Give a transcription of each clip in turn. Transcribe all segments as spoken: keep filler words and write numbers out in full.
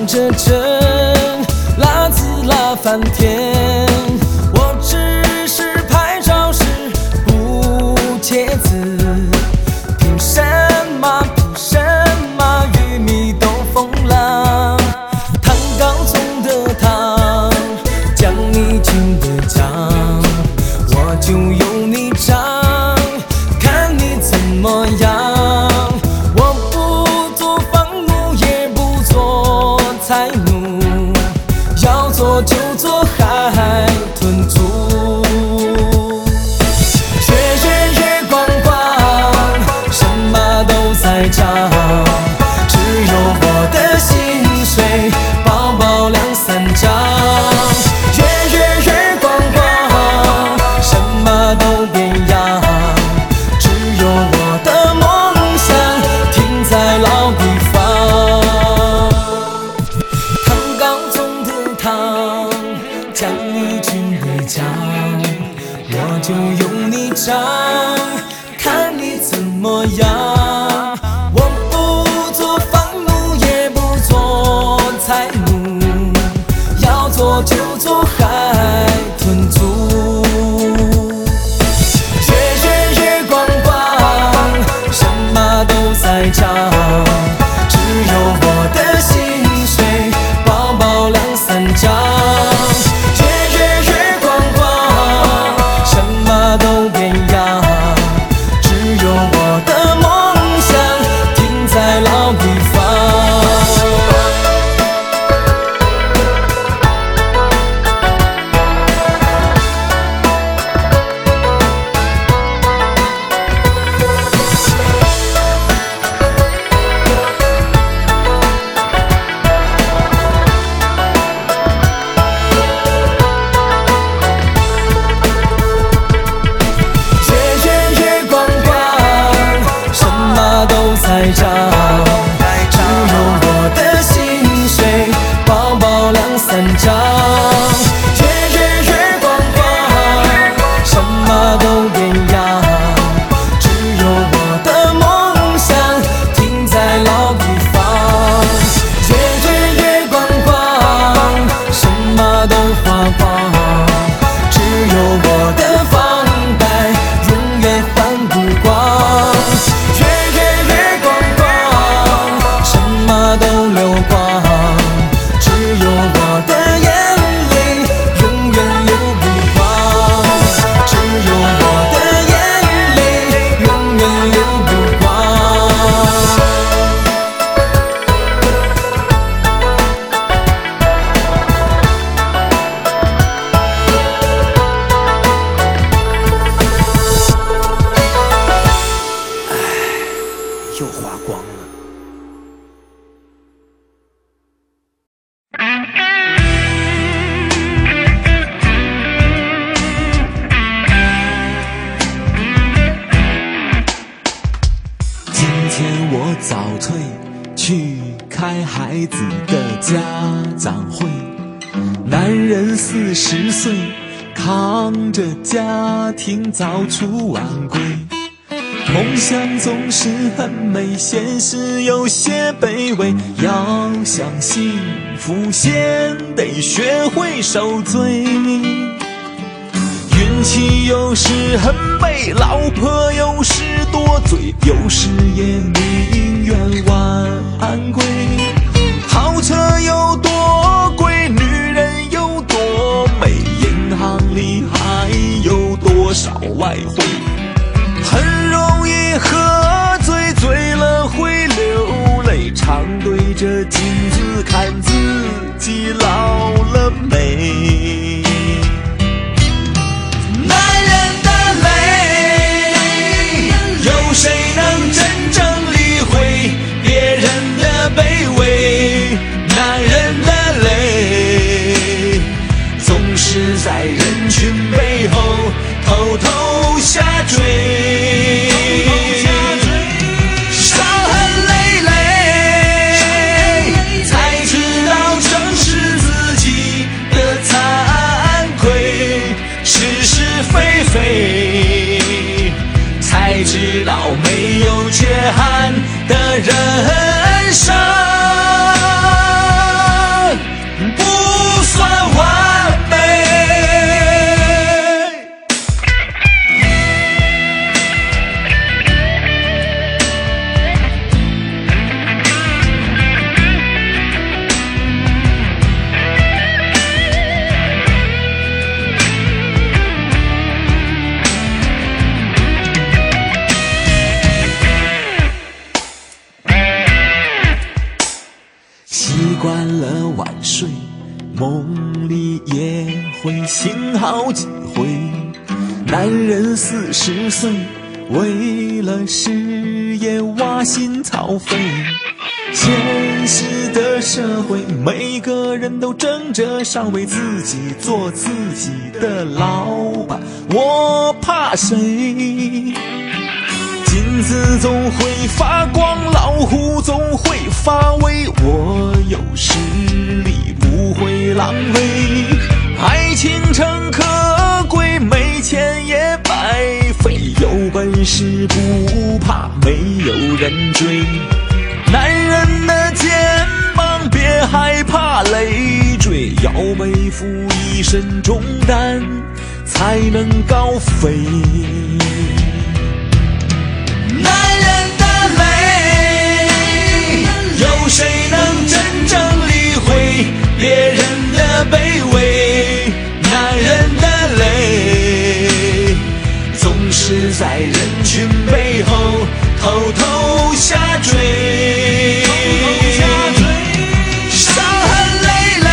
着针，拉字拉翻天。我只是拍照时不贴字，凭什么？凭什么玉米都风浪？唐高宗的唐，将你军的将，我就用你账，看你怎么样。我不做房奴，也不做财奴，要做就做海豚族。月月月光光，什么都在涨，只有我的薪水薄薄两三张。月月月光光，什么都变样，只有我的梦想停在老地方。唐高宗的唐，将你军的将，我就用你账，看你怎么样。我不做房奴，也不做财奴，要做就做海豚族。月月月光光，什么都在涨，只有我的薪水薄薄两三张。月月月光光，什么都变样，只有我的梦想停在老地方。月月月光光，什么都在涨，只有我的薪水薄薄两三张。月月月光光，什么都变样，只有我的梦想停在老地方。月月月光光，什么都花光，只有我的房贷永远还不光。月月月光光，什么都流光，只有我的眼泪永远流不光，只有我的眼泪永远流不光。又花光了。 今天我早退去开孩子的家长会，男人四十岁，扛着家庭早出晚归。梦想总是很美，现实有些卑微。要想幸福，先得学会受罪。运气有时很背，老婆有时多嘴，有时也宁愿晚安归。豪车有多贵，女人有多美，银行里还有多少外汇？很容易喝醉，醉了会流泪，常对着镜子看自己老了没。男人的泪，有谁能真正理会别人的卑微？男人的泪，总是在人群背后偷偷下坠。伤痕累累，才知道正视自己的惭愧。是是非非，才知道没有缺憾的人生。 惯了晚睡，梦里也会醒好几回。男人四十岁，为了事业挖心操肺。现实的社会，每个人都争着想为自己做自己的老板，我怕谁？金子总会发光，老虎总会发威，我有实力不会浪费。爱情诚可贵，没钱也白费，有本事不怕没有人追。男人的肩膀别害怕累赘，要背负一身重担才能高飞。男人的累，有谁能真正理会别人的卑微？男人的累，总是在人群背后偷偷下坠，伤痕累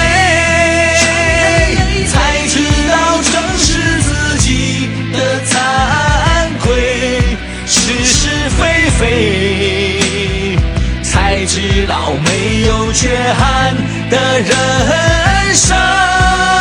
累，才知道正视自己的惭愧，是是非非，才知道没有缺憾的人生。